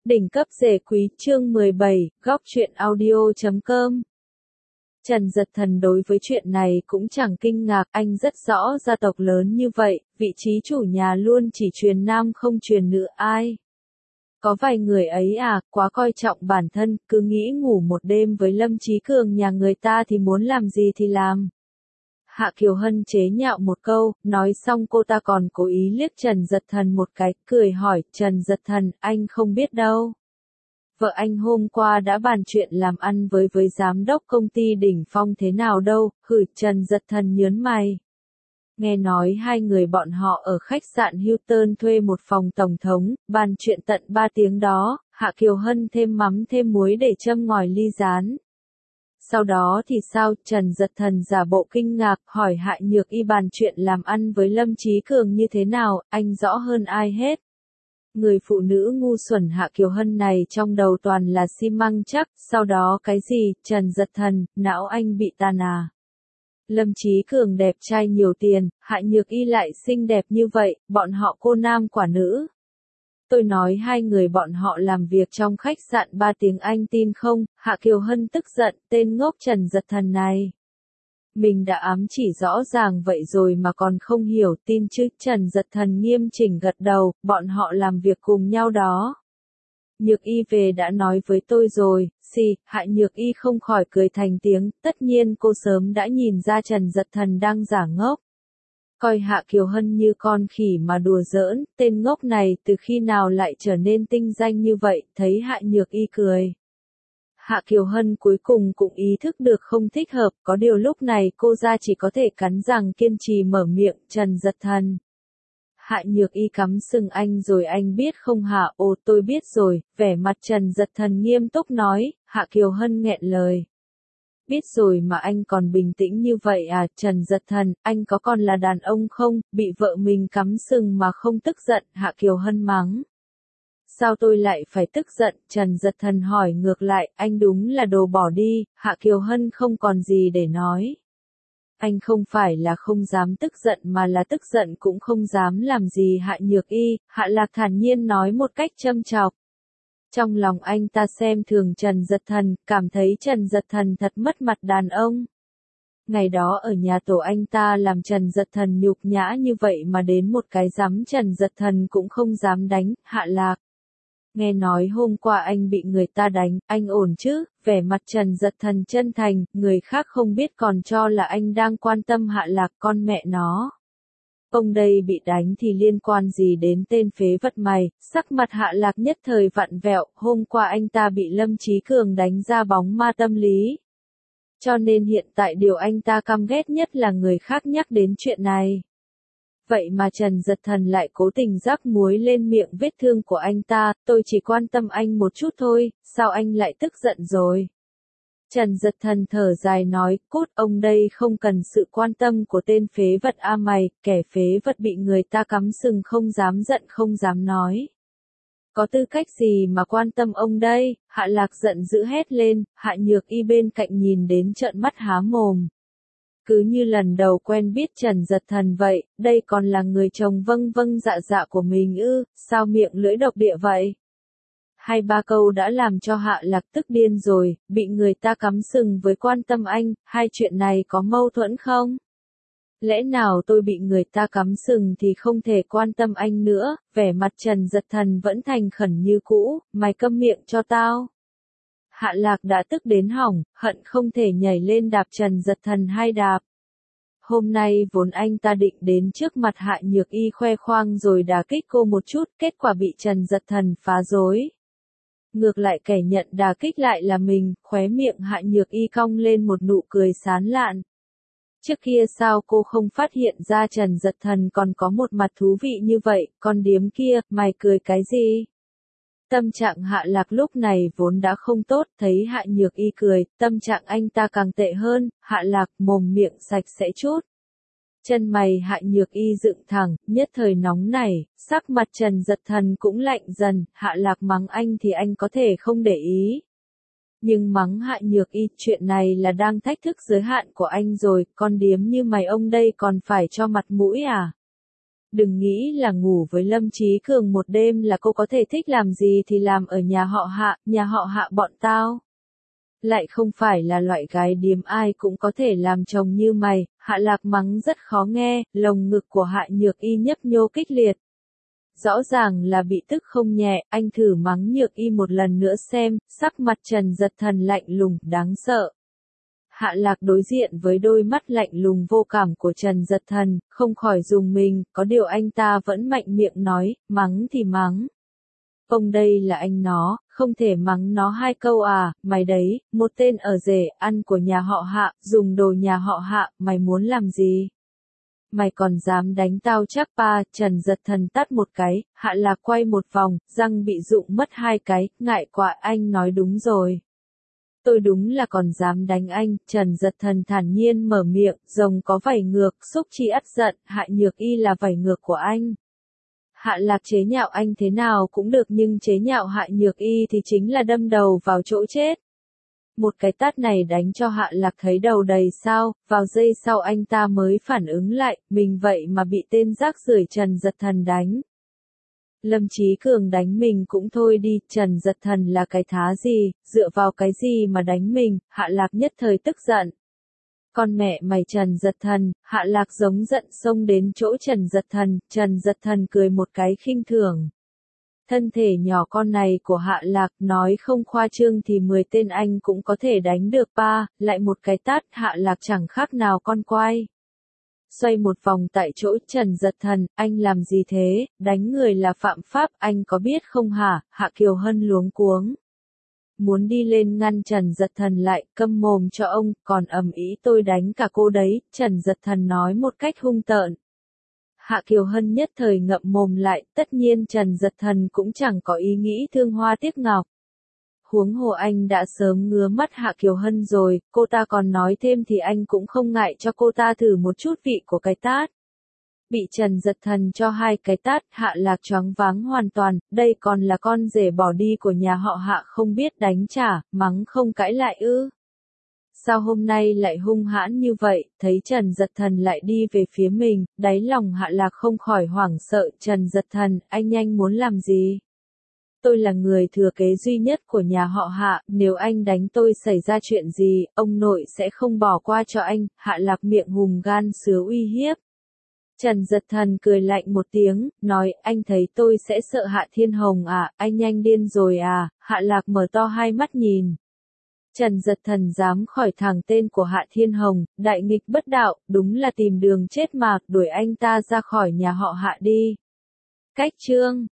Đỉnh cấp rể quý chương 17, góc truyện audio.com. Trần Dật Thần đối với chuyện này cũng chẳng kinh ngạc, anh rất rõ gia tộc lớn như vậy, vị trí chủ nhà luôn chỉ truyền nam không truyền nữ ai. Có vài người ấy quá coi trọng bản thân, cứ nghĩ ngủ một đêm với Lâm Chí Cường nhà người ta thì muốn làm gì thì làm. Hạ Kiều Hân chế nhạo một câu, nói xong cô ta còn cố ý liếc Trần Dật Thần một cái, cười hỏi, Trần Dật Thần, anh không biết đâu. Vợ anh hôm qua đã bàn chuyện làm ăn với giám đốc công ty Đỉnh Phong thế nào đâu, Trần Dật Thần nhớn mày. Nghe nói hai người bọn họ ở khách sạn Hilton thuê một phòng tổng thống, bàn chuyện tận 3 tiếng đó, Hạ Kiều Hân thêm mắm thêm muối để châm ngòi ly rán. Sau đó thì sao? Trần Dật Thần giả bộ kinh ngạc, hỏi Hạ Nhược Y bàn chuyện làm ăn với Lâm Chí Cường như thế nào, anh rõ hơn ai hết. Người phụ nữ ngu xuẩn Hạ Kiều Hân này trong đầu toàn là xi măng chắc, sau đó cái gì, Trần Dật Thần, não anh bị tàn à. Lâm Chí Cường đẹp trai nhiều tiền, Hạ Nhược Y lại xinh đẹp như vậy, bọn họ cô nam quả nữ. Tôi nói hai người bọn họ làm việc trong khách sạn 3 tiếng anh tin không, Hạ Kiều Hân tức giận, tên ngốc Trần Dật Thần này. Mình đã ám chỉ rõ ràng vậy rồi mà còn không hiểu, tin chứ? Trần Dật Thần nghiêm chỉnh gật đầu, bọn họ làm việc cùng nhau đó. Nhược Y về đã nói với tôi rồi, Hạ Nhược Y không khỏi cười thành tiếng, tất nhiên cô sớm đã nhìn ra Trần Dật Thần đang giả ngốc. Coi Hạ Kiều Hân như con khỉ mà đùa giỡn, tên ngốc này từ khi nào lại trở nên tinh danh như vậy, thấy Hạ Nhược Y cười. Hạ Kiều Hân cuối cùng cũng ý thức được không thích hợp, có điều lúc này cô ra chỉ có thể cắn răng kiên trì mở miệng, Trần Dật Thần. Hạ Nhược Y cắm sừng anh rồi anh biết không hả? Ồ tôi biết rồi, vẻ mặt Trần Dật Thần nghiêm túc nói, Hạ Kiều Hân nghẹn lời. Biết rồi mà anh còn bình tĩnh như vậy à? Trần Dật Thần, anh có còn là đàn ông không? Bị vợ mình cắm sừng mà không tức giận, Hạ Kiều Hân mắng. Sao tôi lại phải tức giận? Trần Dật Thần hỏi ngược lại, anh đúng là đồ bỏ đi, Hạ Kiều Hân không còn gì để nói. Anh không phải là không dám tức giận mà là tức giận cũng không dám làm gì Hạ Nhược Y, Hạ Lạc thản nhiên nói một cách châm chọc. Trong lòng anh ta xem thường Trần Dật Thần, cảm thấy Trần Dật Thần thật mất mặt đàn ông. Ngày đó ở nhà tổ anh ta làm Trần Dật Thần nhục nhã như vậy mà đến một cái giám Trần Dật Thần cũng không dám đánh, Hạ Lạc. Nghe nói hôm qua anh bị người ta đánh, anh ổn chứ? Vẻ mặt Trần Dật Thần chân thành, người khác không biết còn cho là anh đang quan tâm Hạ Lạc con mẹ nó. Ông đây bị đánh thì liên quan gì đến tên phế vật mày? Sắc mặt Hạ Lạc nhất thời vặn vẹo, hôm qua anh ta bị Lâm Chí Cường đánh ra bóng ma tâm lý. Cho nên hiện tại điều anh ta căm ghét nhất là người khác nhắc đến chuyện này. Vậy mà Trần Dật Thần lại cố tình rắc muối lên miệng vết thương của anh ta, tôi chỉ quan tâm anh một chút thôi, sao anh lại tức giận rồi? Trần Dật Thần thở dài nói, cút, ông đây không cần sự quan tâm của tên phế vật mày, kẻ phế vật bị người ta cắm sừng không dám giận không dám nói. Có tư cách gì mà quan tâm ông đây? Hạ Lạc giận dữ hét lên, Hạ Nhược Y bên cạnh nhìn đến trợn mắt há mồm. Cứ như lần đầu quen biết Trần Dật Thần vậy, đây còn là người chồng vâng vâng dạ dạ của mình ư, sao miệng lưỡi độc địa vậy? 2-3 câu đã làm cho Hạ Lạc tức điên rồi, bị người ta cắm sừng với quan tâm anh, hai chuyện này có mâu thuẫn không? Lẽ nào tôi bị người ta cắm sừng thì không thể quan tâm anh nữa? Vẻ mặt Trần Dật Thần vẫn thành khẩn như cũ, mày câm miệng cho tao. Hạ Lạc đã tức đến hỏng, hận không thể nhảy lên đạp Trần Dật Thần 2 đạp. Hôm nay vốn anh ta định đến trước mặt Hạ Nhược Y khoe khoang rồi đả kích cô một chút, kết quả bị Trần Dật Thần phá rối. Ngược lại kẻ nhận đả kích lại là mình, khóe miệng Hạ Nhược Y cong lên một nụ cười sán lạn. Trước kia sao cô không phát hiện ra Trần Dật Thần còn có một mặt thú vị như vậy, con điếm kia, mày cười cái gì? Tâm trạng Hạ Lạc lúc này vốn đã không tốt, thấy Hạ Nhược Y cười, tâm trạng anh ta càng tệ hơn, Hạ Lạc mồm miệng sạch sẽ chút. Chân mày Hạ Nhược Y dựng thẳng, nhất thời nóng nảy, sắc mặt Trần Dật Thần cũng lạnh dần, Hạ Lạc mắng anh thì anh có thể không để ý. Nhưng mắng Hạ Nhược Y, chuyện này là đang thách thức giới hạn của anh rồi, con điếm như mày ông đây còn phải cho mặt mũi à? Đừng nghĩ là ngủ với Lâm Chí Cường một đêm là cô có thể thích làm gì thì làm ở nhà họ Hạ bọn tao. Lại không phải là loại gái điếm ai cũng có thể làm chồng như mày, Hạ Lạc mắng rất khó nghe, lồng ngực của Hạ Nhược Y nhấp nhô kích liệt. Rõ ràng là bị tức không nhẹ, anh thử mắng Nhược Y một lần nữa xem, sắc mặt Trần Giật Thần lạnh lùng, đáng sợ. Hạ Lạc đối diện với đôi mắt lạnh lùng vô cảm của Trần Giật Thần, không khỏi rùng mình, có điều anh ta vẫn mạnh miệng nói, mắng thì mắng. Ông đây là anh nó, không thể mắng nó hai câu à, mày đấy, một tên ở rể, ăn của nhà họ Hạ, dùng đồ nhà họ Hạ, mày muốn làm gì? Mày còn dám đánh tao chắc pa, Trần Giật Thần tát một cái, Hạ Lạc quay một vòng, răng bị rụng mất hai cái, ngại quá anh nói đúng rồi. Tôi đúng là còn dám đánh anh, Trần Giật Thần thản nhiên mở miệng, rồng có vảy ngược, xúc chi ắt giận, Hạ Nhược Y là vảy ngược của anh. Hạ Lạc chế nhạo anh thế nào cũng được nhưng chế nhạo Hạ Nhược Y thì chính là đâm đầu vào chỗ chết. Một cái tát này đánh cho Hạ Lạc thấy đầu đầy sao, vào giây sau anh ta mới phản ứng lại, mình vậy mà bị tên rác rưởi Trần Giật Thần đánh. Lâm Chí Cường đánh mình cũng thôi đi, Trần Giật Thần là cái thá gì, dựa vào cái gì mà đánh mình, Hạ Lạc nhất thời tức giận. Con mẹ mày Trần Giật Thần, Hạ Lạc giống giận xông đến chỗ Trần Giật Thần cười một cái khinh thường. Thân thể nhỏ con này của Hạ Lạc nói không khoa trương thì 10 tên anh cũng có thể đánh được pa, lại một cái tát Hạ Lạc chẳng khác nào con quay. Xoay một vòng tại chỗ Trần Giật Thần, anh làm gì thế, đánh người là phạm pháp, anh có biết không hả, Hạ Kiều Hân luống cuống. Muốn đi lên ngăn Trần Giật Thần lại, câm mồm cho ông, còn ầm ĩ tôi đánh cả cô đấy, Trần Giật Thần nói một cách hung tợn. Hạ Kiều Hân nhất thời ngậm mồm lại, tất nhiên Trần Giật Thần cũng chẳng có ý nghĩ thương hoa tiếc ngọc. Huống hồ anh đã sớm ngứa mắt Hạ Kiều Hân rồi, cô ta còn nói thêm thì anh cũng không ngại cho cô ta thử một chút vị của cái tát. Bị Trần Giật Thần cho hai cái tát, Hạ Lạc choáng váng hoàn toàn, đây còn là con rể bỏ đi của nhà họ Hạ không biết đánh trả, mắng không cãi lại ư. Sao hôm nay lại hung hãn như vậy, thấy Trần Giật Thần lại đi về phía mình, đáy lòng Hạ Lạc không khỏi hoảng sợ, Trần Giật Thần, anh nhanh muốn làm gì? Tôi là người thừa kế duy nhất của nhà họ Hạ, nếu anh đánh tôi xảy ra chuyện gì, ông nội sẽ không bỏ qua cho anh, Hạ Lạc miệng hùm gan sứa uy hiếp. Trần Giật Thần cười lạnh một tiếng, nói, anh thấy tôi sẽ sợ Hạ Thiên Hồng à, anh nhanh điên rồi à, Hạ Lạc mở to hai mắt nhìn. Trần Giật Thần dám khỏi thẳng tên của Hạ Thiên Hồng, đại nghịch bất đạo, đúng là tìm đường chết mà, đuổi anh ta ra khỏi nhà họ Hạ đi. Cách chương